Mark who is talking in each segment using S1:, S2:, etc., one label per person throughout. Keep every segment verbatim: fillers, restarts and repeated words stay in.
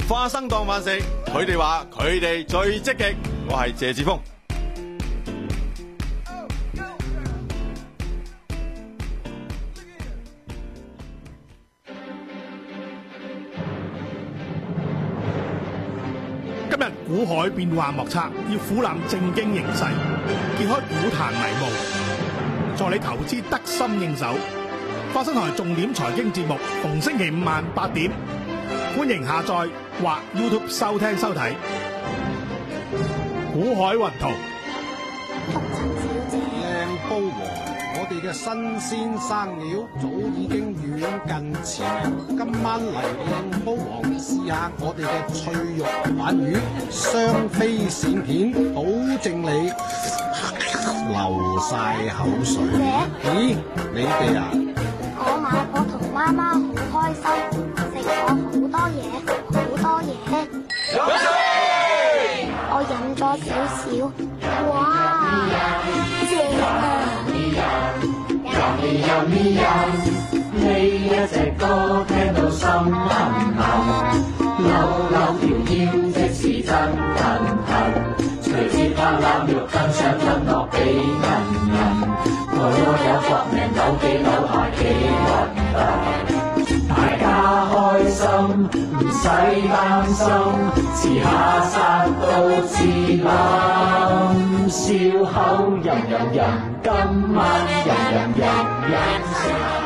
S1: 花生當飯食，佢哋話佢哋最積極。我係謝志峰。
S2: 今日股海變幻莫測，要俯瞰正經形勢，揭開股壇迷霧，助你投資得心應手。花生台重點財經節目，逢星期五晚八點，歡迎下載或 YouTube 收聽收睇。股海雲圖，
S3: 靚煲王，我哋嘅新鮮生料早已經遠近馳名。今晚嚟靚煲王試下我哋嘅脆肉鯇魚，雙飛鱔片，保證你流晒口水。咦，你哋啊？
S4: 我買我同媽媽好開心，食咗好多嘢，好多嘢。我飲咗少少，哇，正啊！
S5: 呢一隻歌聽到心痕痕，扭扭條腰即是真痕痕，隨節拍攬肉更想吞落幾銀銀，我有搏命扭幾扭下幾核突，大家開心唔使擔心，遲下殺到自冧，笑口吟吟吟，今晚吟吟吟吟食。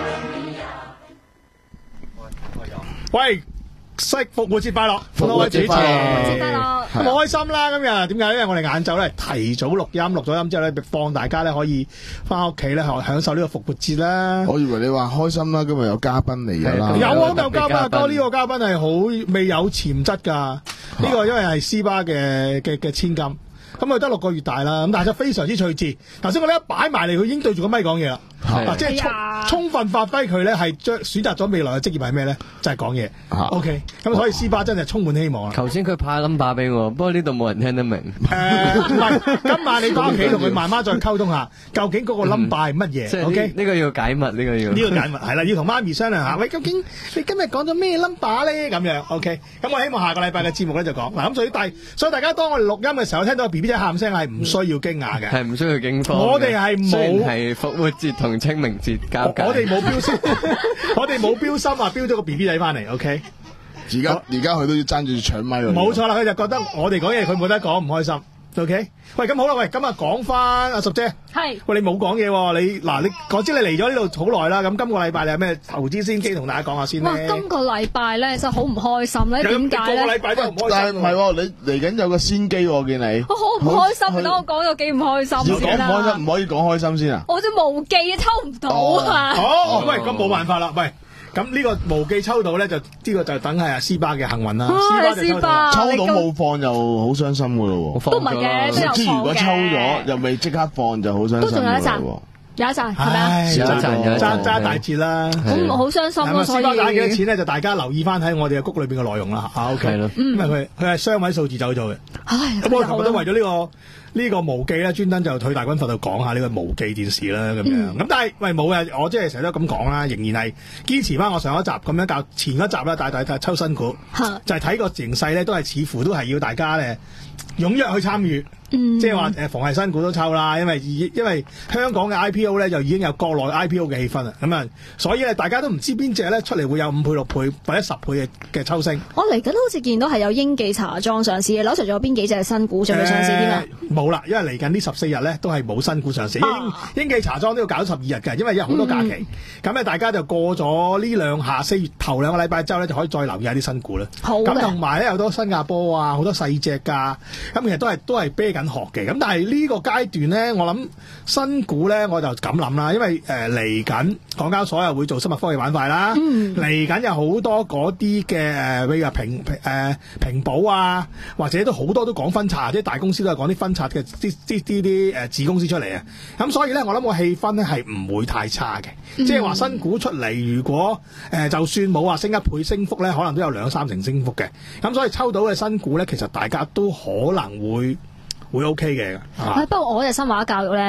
S2: 喂，識復活節快樂！
S6: 復活節快樂！
S7: 復活節快樂！
S2: 咁開心啦！今日點解？因為我哋晏晝咧提早錄音，錄咗音之後咧放大家咧可以翻屋企咧享受呢個復活節啦。
S6: 我以為你話開心啦，今日有嘉賓嚟㗎啦。
S2: 有啊，有嘉賓啊，哥呢個嘉賓係好未有潛質㗎。呢個因為係斯巴嘅嘅嘅千金，咁佢得六個月大啦，咁但係就非常之趣致。頭先我哋一擺埋嚟，佢已經對住個咪講嘢啦。嗱，即係充充分發揮佢咧，係將選擇咗未來嘅職業係咩咧？就係講嘢。O K，咁所以斯巴真係充滿希望啊！
S8: 頭先佢派 number 俾我，不過呢度冇人聽得明。
S2: 誒，唔係，今晚你翻屋企同佢慢慢再溝通下，究竟嗰個 number 係乜嘢？O K，
S8: 呢個要解密，呢個要
S2: 呢個解密係啦，要同媽咪商量下。喂，究竟你今日講咗咩 number 咧？咁樣 O K，咁我希望下個禮拜嘅節目咧就講嗱，咁所以大，所以大家當我哋錄音嘅時候聽到 B B 仔喊聲係唔需要驚訝嘅，
S8: 係唔需要驚慌。
S2: 我哋係冇，
S8: 雖然係復活節同清明節交界，
S2: 我哋冇標心，我哋冇標心啊，標咗個 B B 仔翻嚟 O K。
S6: 而家而家佢都要爭住搶咪喎。
S2: 冇錯啦，佢就覺得我哋講嘢佢冇得講，唔開心。O K，喂，咁好啦，喂，今日講翻阿淑姐，
S7: 係，
S2: 喂，你冇講嘢喎，你嗱你我知你嚟咗呢度好耐啦，咁今個禮拜你有咩投資先機同大家講下先咧？
S7: 哇，今個禮拜咧真係好唔開心咧，點解咧？
S2: 個個禮拜都唔開心，
S6: 但係唔係喎，你嚟緊有個先機喎，見你。
S7: 我好唔開心，等我講咗幾唔開心
S6: 要講唔開心，唔可以講開心先啊！
S7: 我隻無記抽唔到啊！
S2: 哦，喂，咁冇辦法啦，喂。咁呢個無記抽到咧，就呢個就等係阿斯巴嘅幸運啦。
S7: 斯巴
S6: 抽到冇放就好傷心噶咯喎。
S7: 都唔係嘅，都有放嘅。
S6: 即係如果抽咗又未即刻放就好傷心。
S7: 都仲有一陣，有一陣係咪啊？
S2: 有一陣，爭爭一大截啦。
S7: 咁好傷心咯，所以。斯巴打
S2: 幾多錢咧？就大家留意翻喺我哋嘅谷裏邊嘅內容啦。啊 ，OK，因為佢佢係雙位數字走咗嘅。
S7: 唉，
S2: 咁我琴日都為咗呢個。呢個無記咧，專登就退大軍閥度講下呢個無記電視啦，咁樣咁，但係喂冇嘅，我即係成日都咁講啦，仍然係堅持翻我上一集咁樣教前一集啦，大大抽新股，就係睇個形勢咧，都係似乎都係要大家咧踴躍去參與。即係話誒，逢係新股都抽啦，因為因為香港嘅 I P O 咧就已經有國內 I P O 嘅氣氛啦，咁啊，所以咧大家都唔知邊隻咧出嚟會有五倍、六倍或者十倍嘅嘅抽升。
S7: 我嚟緊好似見到係有英記茶莊上市嘅，攞除咗邊幾隻新股準備上市添啊？
S2: 冇啦，因為嚟緊呢十四日咧都係冇新股上市。啊、英英記茶莊都要搞十二日嘅，因為有好多假期。咁咧、嗯、大家就過咗呢兩下四月頭兩個禮拜之後咧，就可以再留意下啲新股啦。好嘅。咁同埋咧有好多新加坡啊，好多細隻㗎，咁其實都係都係啤緊殼嘅。咁但係呢個階段咧，我諗新股咧我就咁諗啦，因為誒嚟緊港交所又會做生物科技板塊啦，嚟緊、嗯、有好多嗰啲嘅誒，譬如話平誒平保啊，或者都好多都講分拆，即係大公司都係講啲分拆嘅啲啲啲啲誒子公司出嚟啊。咁所以咧，我諗個氣氛咧係唔會太差嘅，嗯、即係話新股出嚟，如果誒、呃、就算冇話升一倍升幅咧，可能都有兩三成升幅嘅。咁所以抽到嘅新股咧，其實大家都可能會。會 OK 嘅，
S7: 不過我嘅新華教育咧，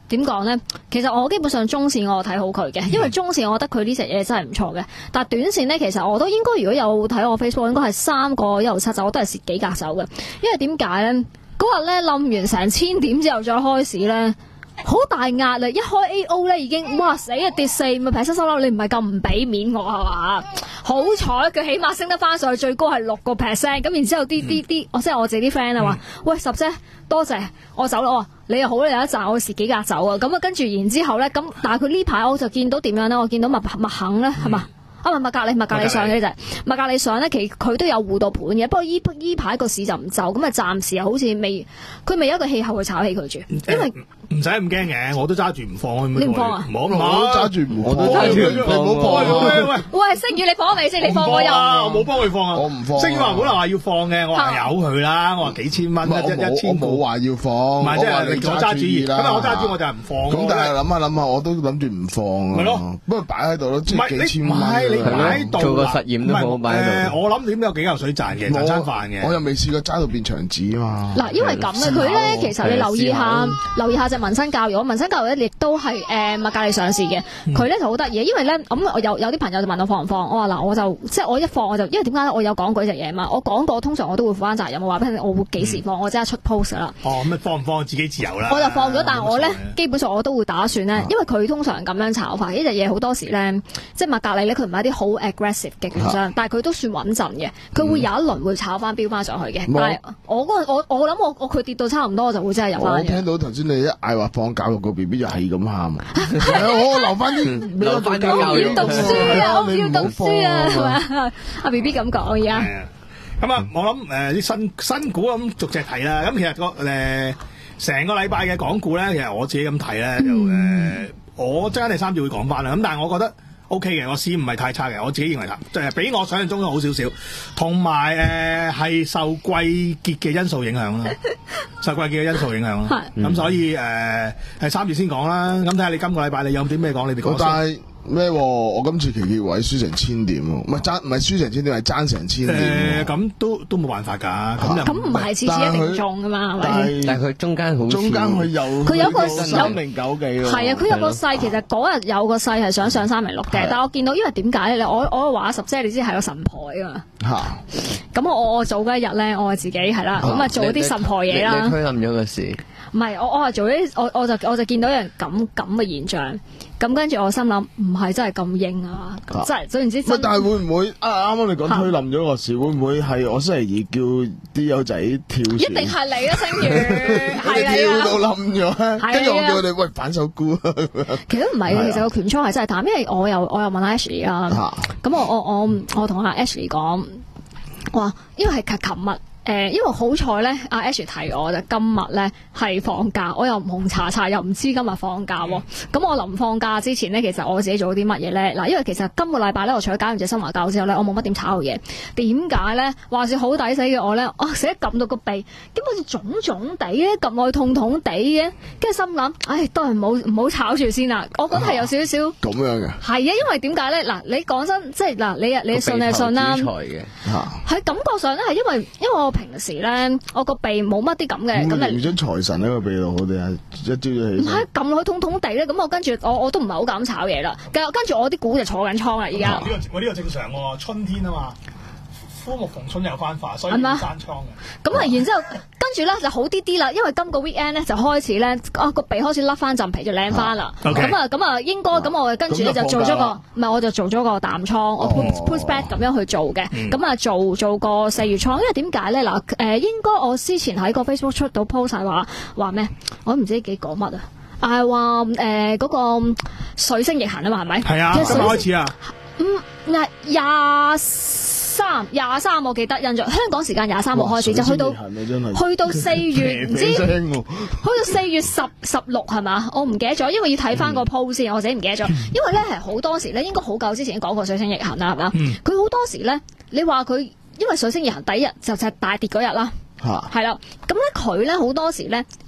S7: 點講咧？其實我基本上中線我睇好佢嘅，因為中線我覺得佢呢隻嘢真係唔錯嘅。但係短線咧，其實我都應該如果有睇我 Facebook，應該係三個一路七走，我都係蝕幾格手嘅。因為點解咧？嗰日咧冧完成千點之後再開市咧。好大壓力，一開 A O 咧已經哇死啊跌四咪平收收樓，你唔係咁唔俾面我係嘛？好彩佢起碼升得翻上去，最高係六個 percent， 咁然之後啲啲啲，我即係我自己啲 friend 啊話，喂十姐多謝，我走啦，我話你又好你有一賺，我蝕幾格走啊，咁啊跟住然之後咧，咁但係佢呢排我就見到點樣咧？我見到麥麥肯咧係嘛？啊唔係麥格里麥格里上嘅呢隻麥格里上咧，其實佢都有護到盤嘅，不過依依排個市就唔就，咁啊暫時好似未，佢未有一個氣候去炒起佢住，因為。
S2: 唔使咁驚嘅，我都揸住唔放。
S7: 你唔放啊？
S2: 唔好唔
S6: 好，揸住唔
S8: 我都揸住唔放。
S6: 唔好放
S2: 喂喂
S7: 喂，星宇你放未先？你放我又
S2: 我冇幫佢放啊！
S6: 我唔放。
S2: 星宇話本來話要放嘅，我話由佢啦。我話幾千蚊一一千股。
S6: 我冇話要放。
S2: 唔係即係你我揸主意啦。咁我揸主我就唔放。
S6: 咁但係諗下諗下，我都諗住唔放啊。
S2: 係咯，
S6: 不過擺喺度咯，即係幾千蚊。
S2: 唔係你擺喺度
S8: 做個實驗都好擺喺度。
S2: 我諗點有幾嚿水賺嘅，賺餐飯嘅。
S6: 我又未試過揸到變牆紙啊嘛。
S7: 嗱，因為咁嘅佢咧，其實你留意下，留意下隻民生教育。我民生教育咧，亦都係誒麥格理上市嘅。佢咧就好得意，因為咧咁我有有啲朋友就問我放唔放，我話嗱我就即係我一放我就，因為點解咧？我有講過呢隻嘢嘛，我講過通常我都會負翻責任，我話俾你，我會幾時放，我即刻出 post 啦。
S2: 哦，咁放唔放自己自由啦。
S7: 我就放咗，但係我咧基本上我都會打算咧，因為佢通常咁樣炒法，呢隻嘢好多時咧，即係麥格理咧，佢唔係一啲好 aggressive 嘅券商，但係佢都算穩陣嘅，佢會有一輪會炒翻飆翻上去嘅。但係我嗰我我諗我我佢跌到差唔多，我就會真係入翻。
S6: 我聽到頭先你一嗌話放教育個 B B 就係咁喊，我留翻啲
S8: 留翻啲
S7: 我唔要讀書啊，我唔要讀書啊，係嘛？阿 B B 咁講而家。
S2: 咁啊，我諗誒啲新新股咁逐隻睇啦。咁其實個誒成個禮拜嘅港股咧，其實我自己咁睇咧，就誒我即係第三節會講翻啦。咁但係我覺得 O K 嘅，我市唔係太差嘅，我自己認為就係比我想象中好少少。同埋誒係受季結嘅因素影響啦，受季結嘅因素影響啦。咁所以誒係三節先講啦。咁睇下你今個禮拜你有啲咩講？你哋講先。
S6: 咩？我今次期結位輸成千點喎，唔係爭唔係輸成千點，係爭成千點。
S2: 誒，咁都都冇辦法㗎。咁
S7: 咁唔係次次一定中㗎嘛？係咪？
S8: 但係佢中間好
S6: 中間佢有
S7: 佢有個
S6: 三零九幾喎。
S7: 係啊，佢有個勢，其實嗰日有個勢係想上三零六嘅，但係我見到因為點解咧？我我話十姐你知係個神婆㗎嘛？嚇！咁我我早嗰一日咧，我自己係啦，咁啊做啲神婆嘢啦。
S8: 你推冧咗個市。
S7: 唔係，我我係做啲，我我就我就見到一樣咁咁嘅現象，咁跟住我心諗唔係真係咁英啊，真係總言之。
S6: 但係會唔會啊？啱啱你講推冧咗個市，會唔會係我星期二叫啲友仔跳船？
S7: 一定係你啊，星宇，係啊，
S6: 跳到冧咗，跟住我叫佢哋喂反手沽。
S7: 其實唔係，其實個權倉係真係淡，因為我又我又問阿 Ashley 啊，咁我我我我同阿 Ashley 講，哇，因為係琴日。誒，因為好彩咧，阿 Ash 提我就今日咧係放假，我又唔紅查查，又唔知今日放假喎。咁我臨放假之前咧，其實我自己做咗啲乜嘢咧？嗱，因為其實今個禮拜咧，我除咗搞完隻新華教之後咧，我冇乜點炒嘢。點解咧？話是好抵死嘅我咧，啊成日撳到個鼻，咁好似腫腫地咧，撳落去痛痛地嘅，跟住心諗，唉，都係唔好唔好炒住先啦。我覺得係有少少
S6: 咁樣嘅。
S7: 係啊，因為點解咧？嗱，你講真，即係嗱，你你信係信啦。喺感覺上咧，係因為因為我。平時咧，我個鼻冇乜啲咁嘅，咁
S6: 你張財神喺個鼻度好啲啊！一朝早起身，
S7: 唔係撳落去痛痛地咧，咁我跟住我我都唔係好敢炒嘢啦。跟跟住我啲股就坐緊倉啦，而家。
S2: 呢個我呢個正常喎，春天啊嘛。枯木逢春又翻化，所以唔閂倉嘅。
S7: 咁啊，然之後跟住咧就好啲啲啦，因為今個 weekend 咧就開始咧，啊個鼻開始甩翻陣皮就靚翻啦。咁啊咁啊應該咁我跟住咧就做咗個，唔係我就做咗個淡倉，我 push push back 咁樣去做嘅。咁啊做做個四月倉，因為點解咧嗱？誒應該我之前喺個 Facebook 出到 post 係話話咩？我都唔知幾講乜啊！係話誒嗰個水星逆行啊嘛，係咪？
S2: 係啊，今日開始啊。
S7: 嗯，廿廿三廿三，我記得印象香港時間廿三號開始，就去到去到四月唔知，去到四月十十六係嘛？我唔記得咗，因為要睇翻個 post 先，我自己唔記得咗。因為咧係好多時咧，應該好久之前講過水星逆行啦，係嘛？佢好多時咧，你話佢因為水星逆行第一日就就係大跌嗰日啦，係啦。咁咧佢咧好多時咧。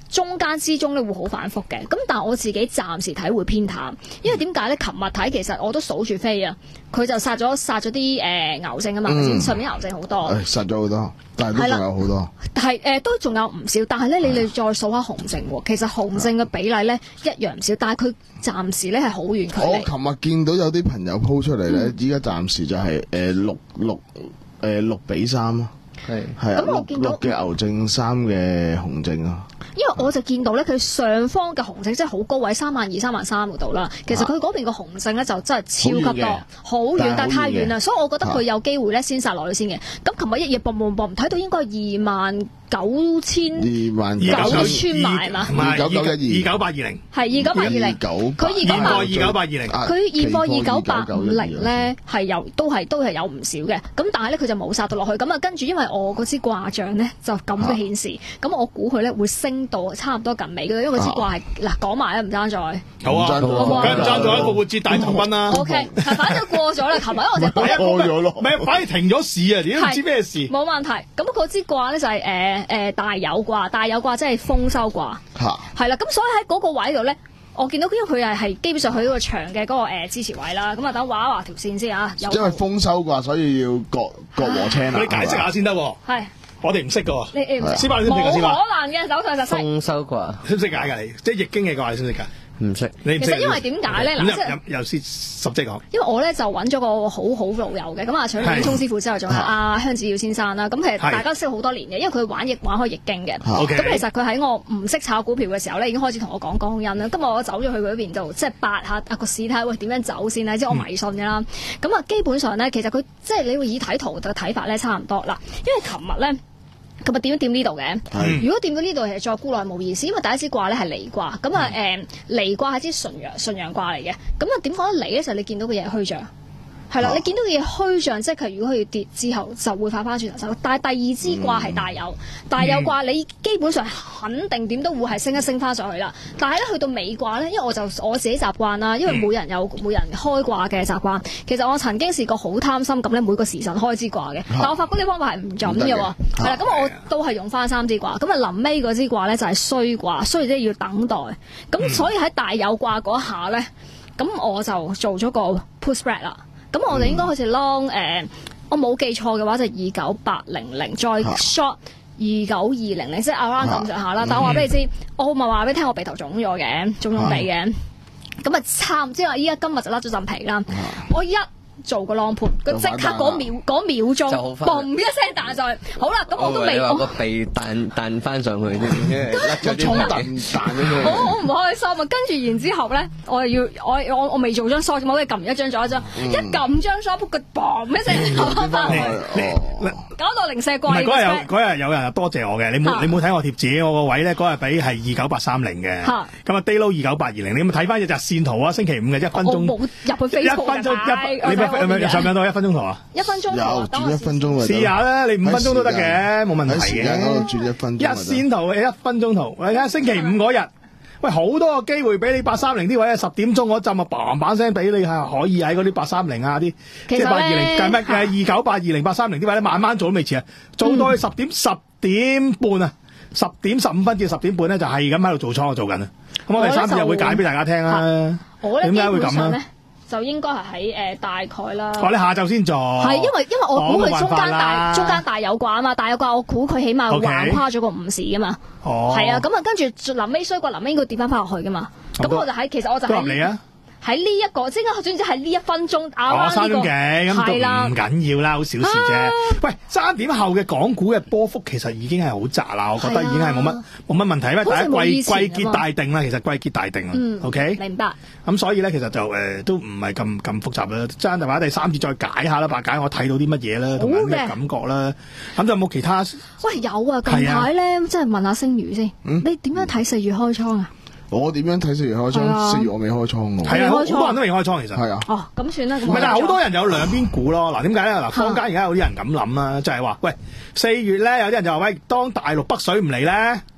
S7: 中間之中咧會好反覆嘅。咁但係我自己暫時睇會偏淡，因為點解咧？琴日睇其實我都數住飛啊，佢就殺咗殺咗啲誒牛證啊嘛，嗯、上面牛證好多，
S6: 誒殺咗好多，但係都仲有好多。
S7: 但係誒、呃、都仲有唔少，但係咧你哋再數下紅證喎，其實紅證嘅比例咧一樣唔少，但係佢暫時咧係好遠距離。
S6: 我琴日見到有啲朋友 po 出嚟咧，依家暫時就係誒六六誒六比三咯。係係啊，六六嘅牛證，三嘅紅證啊。
S7: 因為我就見到咧，佢上方嘅紅證即係好高位，三萬二、三萬三嗰度啦。其實佢嗰邊個紅證咧就真係超級多，好遠，但係太遠啦，所以我覺得佢有機會咧先殺落去先嘅。咁琴日一夜嘣嘣嘣，睇到應該係二萬九千
S6: 二萬
S7: 九穿埋嘛，
S2: 二九九一二二九八二零，
S7: 係二九八二零，佢二九八
S2: 二九八二零，
S7: 佢現貨二九八五零咧係有都係都係有唔少嘅。咁但係咧佢就冇殺到落去。咁啊跟住因為我嗰支卦象咧就咁嘅顯示，咁我估佢咧會升到差唔多近尾嘅，因為嗰支卦係嗱講埋啦，唔爭在。
S2: 好啊，梗係唔爭在一個活節大頭軍啦。
S7: O K， 反正過咗啦，琴日我就
S6: 過咗咯，
S2: 唔係反而停咗市啊！點都唔知咩事。
S7: 冇問題。咁嗰支卦咧就係誒誒大有卦，大有卦即係豐收卦。
S6: 嚇。係
S7: 啦，咁所以喺嗰個位度咧，我見到因為佢係係基本上去嗰個長嘅嗰個誒支持位啦。咁啊，等畫一畫條線先啊。
S6: 因為豐收卦，所以要割割禾青啊。
S2: 你解釋下先得喎。
S7: 係。
S2: 我哋唔識噶喎。
S7: 你你唔識？
S2: 冇可
S7: 能嘅，手上就識。
S8: 豐收卦。
S2: 識唔識解㗎你？即係易經嘅卦，你識唔識㗎？
S8: 唔識。
S2: 你唔識？
S7: 其實因為點解咧？嗱，即係
S2: 又先十即講。
S7: 因為我咧就揾咗個好好老友嘅，咁啊除咗李聰師傅之外，仲有阿香子耀先生啦。咁其實大家識好多年嘅，因為佢玩易玩開易經嘅。咁其實佢喺我唔識炒股票嘅時候咧，已經開始同我講江恩啦。今日我走咗去佢嗰邊度，即係八下啊個市睇下喂點樣走先啦。即係我迷信㗎啦。咁啊基本上咧，其實佢即係你會以睇圖嘅睇法咧差唔多嗱，因為琴日咧。咁啊點都掂呢度嘅，如果掂到呢度其實再沽落冇意思，因為第一支卦咧係離卦，咁啊誒離卦係支純陽純陽卦嚟嘅，咁啊點講離咧就係你見到嘅嘢虛象。係啦，你見到嘅嘢虛象，即係如果佢跌之後就會反翻轉頭走。但係第二支卦係大有，大有卦你基本上肯定點都會係升一升翻上去啦。但係咧去到尾卦咧，因為我就我自己習慣啦，因為每人有每人開卦嘅習慣。其實我曾經試過好貪心咁咧，每個時辰開支卦嘅，但我發覺呢方法係唔準嘅喎。係啦，咁我都係用翻三支卦。咁啊臨尾嗰支卦咧就係衰卦，衰即係要等待。咁所以喺大有卦嗰下咧，咁我就做咗個 put spread 啦。咁我哋應該好似 long 誒、呃，我冇記錯嘅話就二九八零零再 short 二九二零零，即係 around 咁上下啦。但我話俾你知，我咪話俾你聽，我鼻頭腫咗嘅，腫腫地嘅。咁啊差唔知話依家今日就甩咗陣皮啦。我一做個 long put，佢即刻嗰秒嗰秒鐘，嘣一聲彈上去。好啦，咁我都未。
S8: 你話個鼻彈彈翻上去啫，甩咗啲彈彈咗佢。
S7: 好好唔開心啊！跟住然之後咧，我又要我我我未做張 short，我哋撳一張咗一張，一撳張 short，佢嘣一聲彈翻翻去，搞到零舍貴。
S2: 唔係嗰日有嗰日有人多謝我嘅，你冇你冇睇我貼紙，我個位咧嗰日俾係二九八三零嘅，咁啊 day low 二九八二零，你有冇睇翻隻日線圖啊？星期五嘅一分鐘。
S7: 我冇入去 Facebook
S2: 一分鐘一。上唔上到一分鐘圖啊？
S7: 一分鐘圖
S6: 有轉一分鐘
S2: 試下啦，你五分鐘都得嘅，冇問題嘅。
S6: 時間嗰度轉一分鐘。
S2: 一線圖嘅一分鐘圖，你睇下星期五嗰日，喂好多個機會俾你八三零啲位啊，十點鐘嗰陣啊，嘭嘭聲俾你係可以喺嗰啲八三零啊啲，即係八二零，計乜嘅二九八二零八三零啲位咧，慢慢做都未遲啊，做到去十點十點半啊，十點十五分至十點半咧就係咁喺度做倉做緊啊。咁我哋三日會解俾大家聽啦。點解會咁咧？
S7: 就應該係喺誒大概啦。
S2: 哦，你下晝先做。
S7: 係因為因為我估佢中間大中間大有卦啊嘛，大有卦我估佢起碼橫跨咗個午市噶嘛。哦。係啊，咁啊跟住臨尾衰過臨尾應該跌翻翻落去噶嘛。咁我就喺其實我就喺。入嚟啊！喺呢一個，即係總之喺呢一分鐘拗翻呢個。三點幾咁都唔緊要啦，好小事啫。喂，三點後嘅港股嘅波幅其實已經係好窄啦，我覺得已經係冇乜冇乜問題，因為大家季季結大定啦，其實季結大定啦。嗯。OK。明白。咁所以咧，其實就誒都唔係咁咁複雜啦。爭就話第三節再解下啦，白解我睇到啲乜嘢啦，同埋咩感覺啦。咁就有冇其他？喂，有啊！近排咧，即係問下星宇先，你點樣睇四月開倉啊？我點樣睇四月開倉？四月我未開倉喎。係啊，好多人都未開倉其實。係啊。哦，咁算啦。唔係，但係好多人有兩邊估咯。嗱，點解咧？嗱，坊間而家有啲人咁諗啦，就係話，喂，四月咧有啲人就話，喂，當大陸北水唔嚟咧，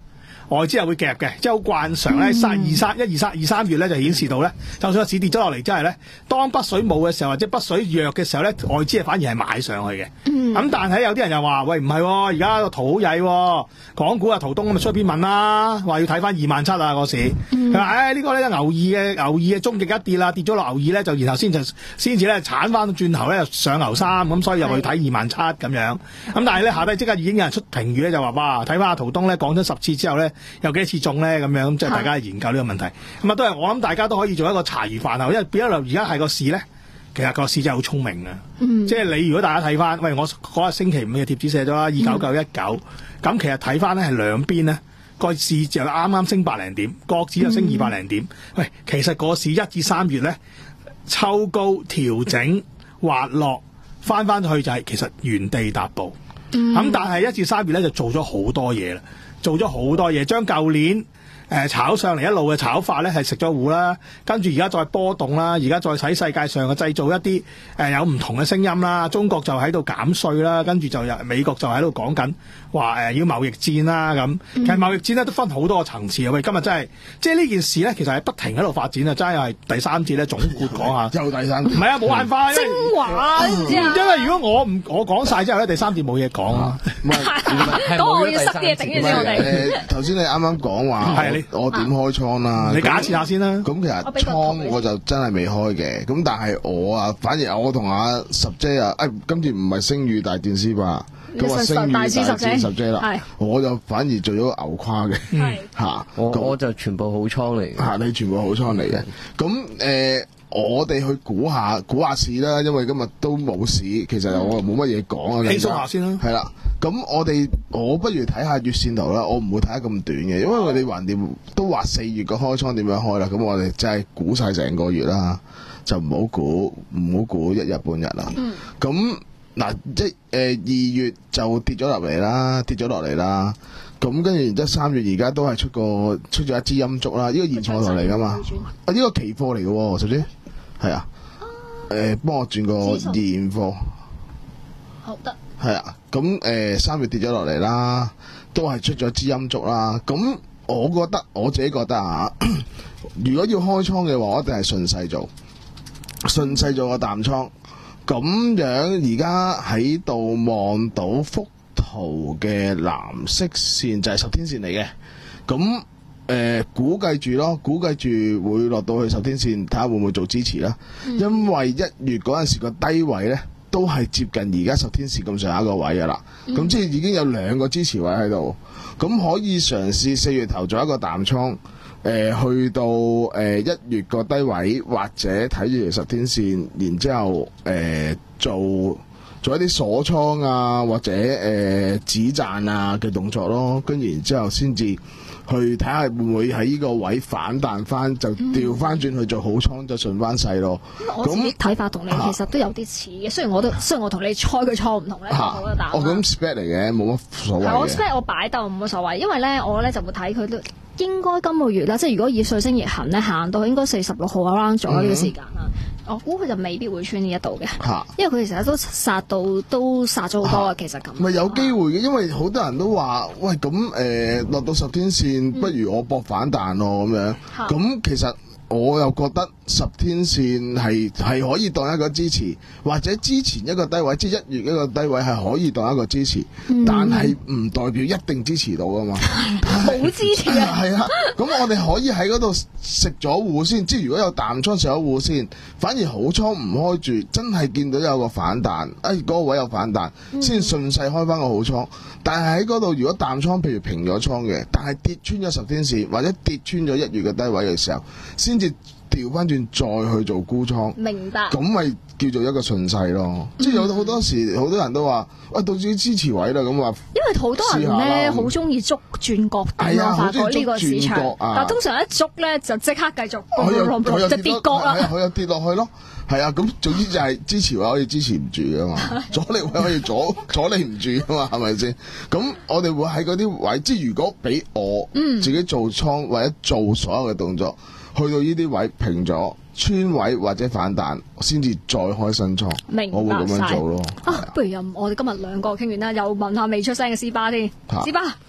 S2: 外資係會夾嘅，即係好慣常咧，三二三一二三二三月咧就顯示到咧，就算個市跌咗落嚟，即係咧，當北水冇嘅時候或者北水弱嘅時候咧，外資係反而係買上去嘅。咁、嗯、但係有啲人又話：喂，唔係、哦，而家個圖好曳、哦，港股啊圖東咁咪出篇文啦，話要睇翻二萬七啊個市。佢話：唉，呢個咧牛二嘅牛二嘅終極一跌啦，跌咗落牛二咧，就然後先就先至咧鏟翻轉頭咧上牛三，咁所以又去睇二萬七咁樣。咁但係咧下低即刻已經有人出評語咧，就話：哇，睇翻阿圖東咧講咗十次之後咧，有幾多次中咧咁樣，即係大家研究呢個問題。咁啊都係我諗大家都可以做一個茶餘飯後，因為變咗而家係個市咧，其實個市真係好聰明啊！嗯、即係你如果大家睇翻，喂，我嗰日星期五嘅貼紙寫咗啦，二九九一九，咁其實睇翻咧係兩邊咧個市就啱啱升百零點，國指就升二百零點。嗯、喂，其實個市一至三月咧抽高調整滑落，翻翻去就係其實原地踏步。咁、嗯、但係一至三月咧就做咗好多嘢啦，做咗好多嘢，將舊年。誒炒上嚟一路嘅炒法咧係食咗糊啦，跟住而家再波動啦，而家再喺世界上嘅製造一啲誒、呃、有唔同嘅聲音啦，中國就喺度減稅啦，跟住就有美國就喺度講緊話誒要貿易戰啦咁。其實貿易戰咧都分好多個層次啊！喂，今日真係即係呢件事咧，其實係不停喺度發展啊！真係第三節咧總括講下，
S6: 又第三節，唔
S2: 係啊，冇辦法，
S7: 精華，
S2: 因為如果我唔我講晒之後咧，第三節冇嘢講啊。
S7: 咁我要塞啲嘢頂住先，我哋。
S6: 誒頭先你啱啱講話，我點開倉啦？
S2: 你假設下先啦。
S6: 咁其實倉我就真係未開嘅。咁但係我啊，反而我同阿十姐啊，誒今次唔係星宇大戰 C 吧？咁話星宇大戰十姐啦。我就反而做咗個牛跨嘅。嚇，
S8: 我我就全部好倉嚟嘅。
S6: 嚇，你全部好倉嚟嘅。咁誒。我哋去估下估下市啦，因為今日都冇市，其實我冇乜嘢講啊。
S2: 輕鬆下先啦。
S6: 係啦，咁我哋我不如睇下月線圖啦。我唔會睇得咁短嘅，因為我哋橫掂都話四月個開倉點樣開啦。咁我哋真係估晒成個月啦，就唔好估唔好估一日半日啦。咁嗱、嗯，即係誒二月就跌咗落嚟啦，跌咗落嚟啦。咁跟住然之後三月而家都係出個出咗一支陰燭啦。呢、這個現貨圖嚟噶嘛？啊呢、這個期貨嚟嘅喎，首先。係啊，誒、呃，幫我轉個現貨，
S7: 好得。
S6: 係啊，咁誒三月跌咗落嚟啦，都係出咗支陰燭啦。咁我覺得我自己覺得啊，如果要開倉嘅話，我一定係順勢做，順勢做個淡倉。咁樣而家喺度望到幅圖嘅藍色線就係十天線嚟嘅，咁。誒、呃、估計住咯，估計住會落到去十天線，睇下會唔會做支持啦。嗯、因為一月嗰陣時個低位咧，都係接近而家十天線咁上下個位噶啦。咁、嗯、即係已經有兩個支持位喺度，咁可以嘗試四月頭做一個淡倉，誒、呃、去到誒、呃、一月個低位，或者睇住條十天線，然之後誒、呃、做做一啲鎖倉啊，或者誒、呃、止賺啊嘅動作咯，跟住然之後先至。去睇下會唔會喺呢個位反彈翻，就調翻轉去做好倉，就順翻勢咯。
S7: 咁我自己睇法同你其實都有啲似嘅，雖然我都雖然我同你猜佢錯唔同咧，我覺得打。
S6: 哦，咁 spec 嚟嘅，冇乜所謂嘅。
S7: 我 spec 我擺鬥冇乜所謂，因為咧我咧就會睇佢都應該今個月啦，即係如果以水星逆行咧行到應該四十六號 around 左右呢個時間啦。我估佢就未必會穿呢一度嘅，因為佢其實都殺到都殺咗好多啊。其實咁
S6: 咪有機會嘅，因為好多人都話喂咁誒落到十天線，不如我搏反彈咯咁樣。咁其實我又覺得十天線係係可以當一個支持，或者之前一個低位，即係一月一個低位係可以當一個支持，嗯、但係唔代表一定支持到噶嘛。
S7: 冇支持啊！
S6: 係啊，咁我哋可以喺嗰度食咗糊先，即係如果有淡倉食咗糊先，反而好倉唔開住，真係見到有個反彈，哎嗰、嗰個位有反彈，先順勢開翻個好倉。但係喺嗰度如果淡倉譬如平咗倉嘅，但係跌穿咗十天線或者跌穿咗一月嘅低位嘅時候，先至調翻轉再去做沽倉。
S7: 明白。
S6: 咁咪叫做一個順勢咯。嗯、即係有好多時好多人都話，喂，到自己支持位啦咁話。因
S7: 為好多人咧好中意捉轉角點咯，發覺呢個市場。啊、但係通常一捉咧就即刻繼續，
S6: 佢
S7: 就跌角啦。
S6: 佢又跌落去咯。係啊，咁總之就係支持位可以支持唔住噶嘛，阻力位可以阻阻你唔住噶嘛，係咪先？咁我哋會喺嗰啲位，即係如果俾我自己做倉或者做所有嘅動作，去到呢啲位平咗穿位或者反彈，先至再開新倉。
S7: 明白，
S6: 我會咁樣做咯。
S7: 啊，不如又我哋今日兩個傾完啦，又問下未出聲嘅斯巴添，斯巴。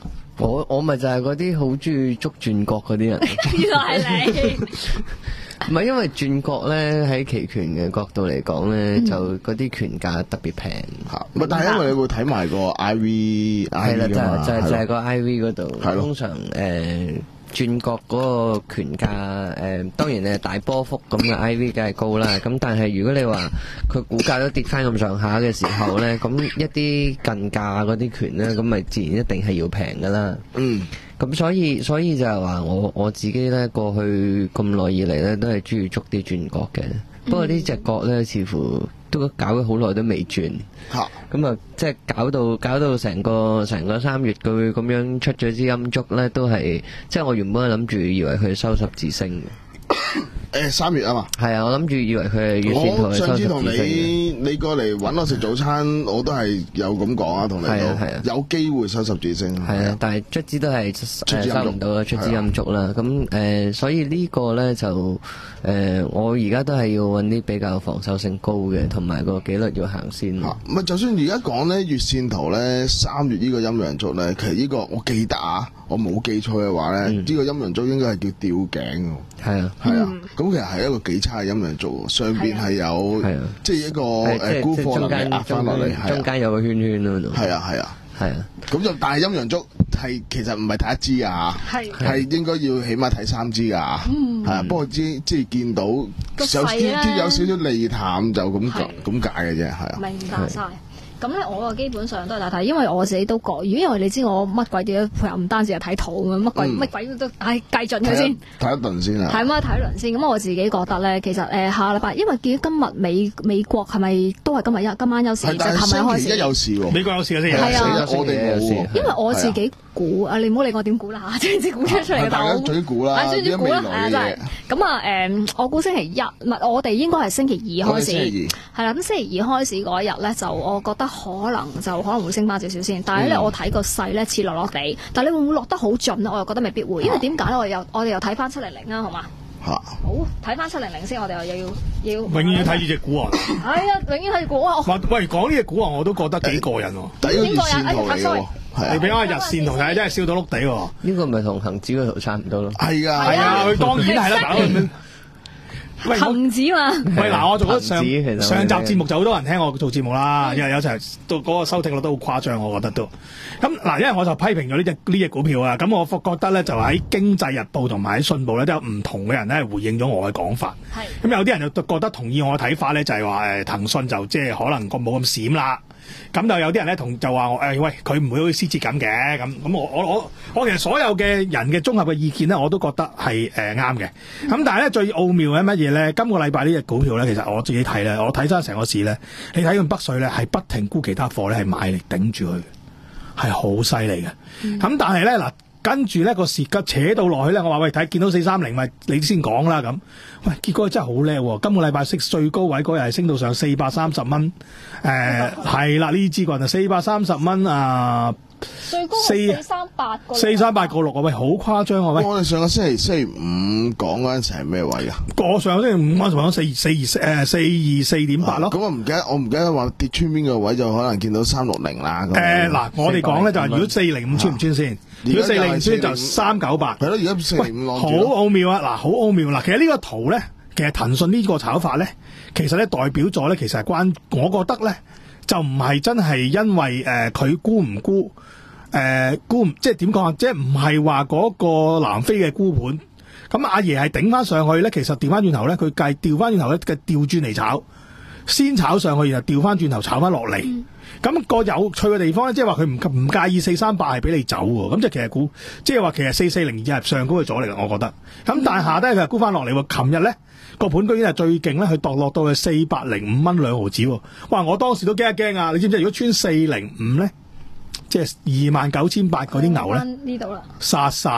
S8: 我我咪就係嗰啲好中意捉轉角嗰啲人。
S7: 原來係你。
S8: 唔係因為轉角咧喺期權嘅角度嚟講咧，
S7: 嗯、
S8: 就嗰啲權價特別平
S6: 嚇。唔係，但係因為你會睇埋個 I V，
S8: 係啦，就係就係就係個 I V 嗰度。
S6: 係咯。
S8: 通常誒、呃、轉角嗰個權價誒、呃，當然係大波幅咁嘅 I V 梗係高啦。咁但係如果你話佢股價都跌翻咁上下嘅時候咧，咁一啲近價嗰啲權咧，咁咪自然一定係要平噶啦。嗯。咁所以所以就係話我我自己咧過去咁耐以嚟咧都係中意捉啲轉角嘅，嗯、不過呢隻角咧似乎都搞咗好耐都未轉，咁啊即係搞到搞到成個成個三月佢咁樣出咗支陰燭咧，都係即係我原本係諗住以為佢收十字星嘅。
S6: 誒三月啊嘛，
S8: 係啊，我諗住以為佢係月線圖係收十字星嘅。我上次同你你過嚟揾我食早餐，我都係有咁講啊，同你講有機會收十字星。係啊，但係卒之都係收唔到啊，出支陰燭啦。咁誒，所以呢個咧就誒，我而家都係要揾啲比較防守性高嘅，同埋個紀律要行先。
S6: 唔係，就算而家講咧月線圖咧，三月呢個陰陽燭咧，其實呢個我記得啊，我冇記錯嘅話咧，呢個陰陽燭應該係叫吊頸。係啊，係啊。咁其實係一個幾差嘅陰陽燭，上邊係有，即係一個誒沽貨能力壓翻落嚟，
S8: 中間有個圈圈咯。
S6: 係啊係啊
S8: 係啊，
S6: 咁就但係陰陽燭係其實唔係睇一支啊，係應該要起碼睇三支噶，係啊。不過知即係見到有啲有少少利淡就咁咁解嘅啫，係啊。
S7: 明白晒。咁咧，我啊基本上都係睇，因為我自己都講，因為你知我乜鬼啲配合，唔單止係睇圖咁，乜鬼乜、嗯、鬼都唉計盡佢先，
S6: 睇一輪先啊。
S7: 係嘛，睇一輪先。咁我自己覺得咧，其實誒、呃、下禮拜，因為見到今日美美國係咪都係今日一今晚有事，即係琴日開始。
S6: 而家有事喎，美國有事嘅先。
S7: 係啊，
S6: 我哋冇喎。
S7: 因為我自己估啊，你唔好理我點估啦嚇，即係估出出嚟嘅。
S6: 大家嘴估啦，
S7: 啲未來嘅嘢。咁啊誒，我估星期一唔係，我哋應該係星期二開始。係啦，咁星期二開始嗰一日咧，就我覺得可能就。就可能會升翻少少先，但係咧、嗯、我睇個勢咧似落落地，但係你會唔會落得好盡咧？我又覺得未必會，因為點解咧？我哋又我哋又睇翻七零零啊，好嘛？嚇！好睇翻七零零先，我哋又要要永
S2: 遠睇住隻股王。
S7: 係啊，永遠睇住股王。
S2: 喂，講呢隻股王我都覺得幾過癮喎。
S6: 第一個月線圖嚟嘅喎，
S2: 你俾我日線圖睇，真係笑到碌地喎。
S8: 呢個咪同恆指個圖差唔多咯。係
S6: 啊，
S2: 係啊，佢當然係啦。
S7: 喂，恒指嘛？
S2: 喂，嗱，我做咗上上集節目就好多人聽我做節目啦，因為有時候到嗰個收聽率都好誇張，我覺得都咁嗱，因為我就批評咗呢隻呢隻股票啊，咁我覺得咧就喺《經濟日報》同埋喺《信報》咧都有唔同嘅人咧回應咗我嘅講法。係咁有啲人就覺得同意我嘅睇法咧，就係話誒騰訊就即係可能個冇咁閃啦。咁就有啲人咧同就話我誒喂，佢唔會好似獅子咁嘅咁咁我我我我其實所有嘅人嘅綜合嘅意見咧，我都覺得係誒啱嘅。咁、呃、但係咧最奧妙嘅乜嘢咧？今個禮拜呢隻股票咧，其實我自己睇咧，我睇翻成個市咧，你睇佢北水咧係不停沽其他貨咧，係買嚟頂住佢，係好犀利嘅。咁、嗯、但係咧嗱。跟住咧個時急扯到落去咧，我話喂睇見到四三零咪你先講啦咁，喂結果真係好叻喎！今個禮拜升最高位嗰日係升到上四百三十蚊，誒係啦呢支棍就四百三十蚊啊！
S7: 最高四三八個
S2: 四三八個六啊！喂，好誇張啊！喂，
S6: 我哋上個星期星期五講嗰陣時係咩位啊？
S2: 我上個星期五嗰陣時講四四二誒四二四點八咯。咁、
S6: 啊、我唔記得，我唔記得話跌穿邊個位就可能見到三六零啦。
S2: 誒嗱、呃，我哋講咧就係如果四零五穿唔穿先？如果四零五穿就三九八。係咯，而家四零五好奧妙啊！嗱，好奧妙嗱。其實呢個圖咧，其實騰訊呢個炒法咧，其實咧代表咗咧，其實係關我覺得咧，就唔係真係因為誒佢沽唔沽。誒、呃、沽即係點講啊？即係唔係話嗰個南非嘅沽盤，咁阿爺係頂翻上去咧。其實調翻轉頭咧，佢計調翻轉頭咧嘅調轉嚟炒，先炒上去，然後調翻轉頭炒翻落嚟。咁、嗯、個有趣嘅地方咧，即係話佢唔唔介意四三八係俾你走喎。咁即係其實估，即係話其實四四零二係上高嘅阻力，我覺得。咁但係下低佢係沽翻落嚟喎。琴日咧個盤居然係最勁咧，佢墮落到去四百零五蚊兩毫子喎。哇！我當時都驚一驚啊！你知唔知如果穿四零五咧？即係二萬九千八嗰啲牛咧，
S7: 呢度啦，
S2: 殺晒，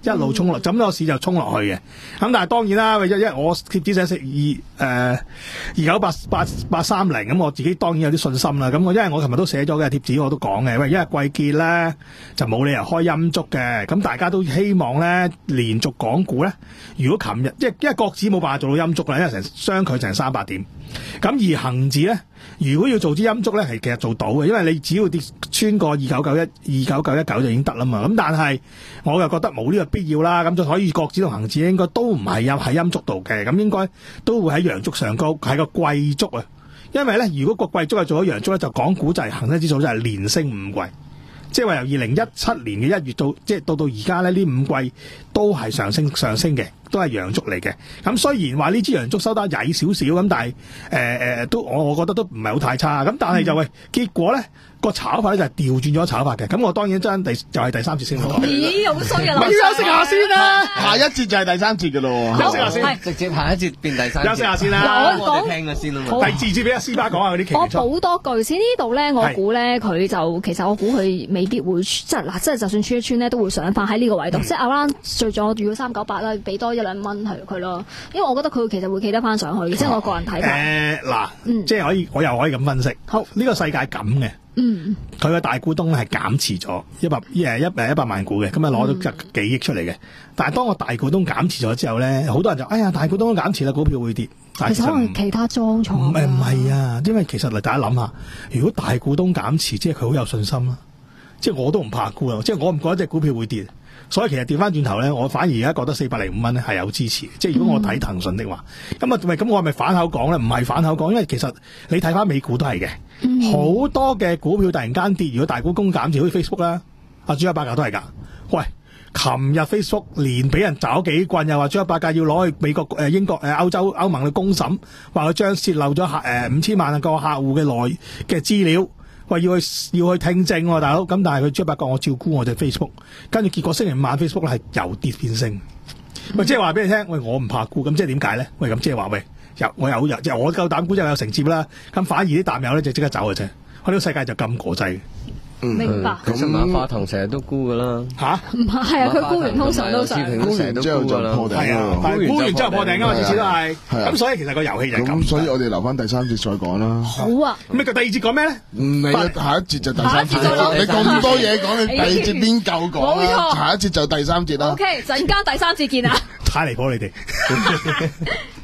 S2: 一路衝落，咁個市就衝落去嘅。咁但係當然啦，因為我貼紙寫食二誒二九八八八三零，咁我自己當然有啲信心啦。咁我因為我琴日都寫咗嘅貼紙，我都講嘅，喂，因為季結咧就冇理由開陰燭嘅。咁大家都希望咧連續港股咧，如果琴日即係因為國指冇辦法做到陰燭啦，因為成相距成三百點。咁而恒指咧，如果要做支陰燭咧，係其實做到嘅，因為你只要跌穿過二九九一、二九九一九就已經得啦嘛。咁但係我又覺得冇呢個必要啦。咁就所以國指同恒指應該都唔係陰喺陰燭度嘅，咁應該都會喺陽燭上高，係個季燭啊。因為咧，如果個季燭係做咗陽燭咧，就港股就係恒生指數就係連升五季。即係話由二零一七年嘅一月到即係到到而家咧，呢五季都係上升上升嘅，都係陽燭嚟嘅。咁雖然話呢支陽燭收得曳少少咁，但係誒誒都我我覺得都唔係好太差。咁但係就喂、嗯、結果咧個炒法咧就係調轉咗炒法嘅。咁我當然真第就係第三節先講。
S7: 咦，好衰啊！
S2: 咪要休息下先啦，
S6: 下一節就係第三節嘅咯。
S2: 休息下先，
S8: 直接下一節變第三節。
S2: 休息下先啦。
S7: 嗱，
S8: 我哋聽嘅先啦嘛。
S7: 好
S2: 第二節俾阿斯巴講下嗰啲期
S7: 我補多句先，呢度咧，我估咧佢就其實我估佢未必會即係嗱，即係就算穿一穿咧，都會上翻喺呢個位度。嗯、即係啱啱最咗如果三九八啦，俾多一兩蚊係佢咯。因為我覺得佢其實會企得翻上去，即係我個人睇法。
S2: 誒嗱、
S7: 嗯，
S2: 即係可以，我又可以咁分析。
S7: 好，
S2: 呢、這個世界咁嘅。
S7: 嗯，
S2: 佢個大股東係減持咗一百誒一誒一百萬股嘅，咁啊攞咗幾億出嚟嘅。嗯、但係當個大股東減持咗之後咧，好多人就哎呀大股東都減持啦，股票會跌。但
S7: 其實可能其他莊廠。
S2: 唔係唔係啊，因為其實嚟大家諗下，如果大股東減持，即係佢好有信心啦。即係我都唔怕沽啊，即係我唔覺得隻股票會跌。所以其實調翻轉頭咧，我反而而家覺得四百零五蚊咧係有支持。即係如果我睇騰訊的話，咁啊咪咁我係咪反口講咧？唔係反口講，因為其實你睇翻美股都係嘅，好、嗯、多嘅股票突然間跌，如果大股東減持，好似 Facebook 啦，阿豬一百架都係㗎。喂，琴日 Facebook 連俾人找幾棍，又話豬一百架要攞去美國、誒英國、誒歐洲、歐盟去公審，話佢將泄漏咗客誒五千萬個客戶嘅內嘅資料。喂，要去要去聽證喎，大佬。咁但係佢豬一百個我照估我隻 Facebook， 跟住結果星期五晚 Facebook 咧係由跌變升。喂、嗯，即係話俾你聽，喂，我唔怕估，咁即係點解咧？喂，咁即係話喂，有我有有，即係我夠膽估就有承接啦。咁反而啲淡友咧就即刻走嘅啫。我呢個世界就咁國際。
S7: 明白。
S8: 咁馬化騰成日都沽噶啦。
S2: 吓？
S7: 唔係啊，佢沽完通常都上。
S6: 沽完之後就破頂啦。
S2: 係沽完之後破頂噶嘛，次次都係。咁所以其實個遊戲就係咁。
S6: 咁所以我哋留翻第三節再講啦。
S7: 好啊。
S2: 咁你第二節講咩咧？
S6: 唔理下一節就第三節啦。你咁多嘢講，你第二節邊夠講啊？下一節就第三節啦。
S7: O K，陣間第三節見啊。
S2: 太離譜你哋。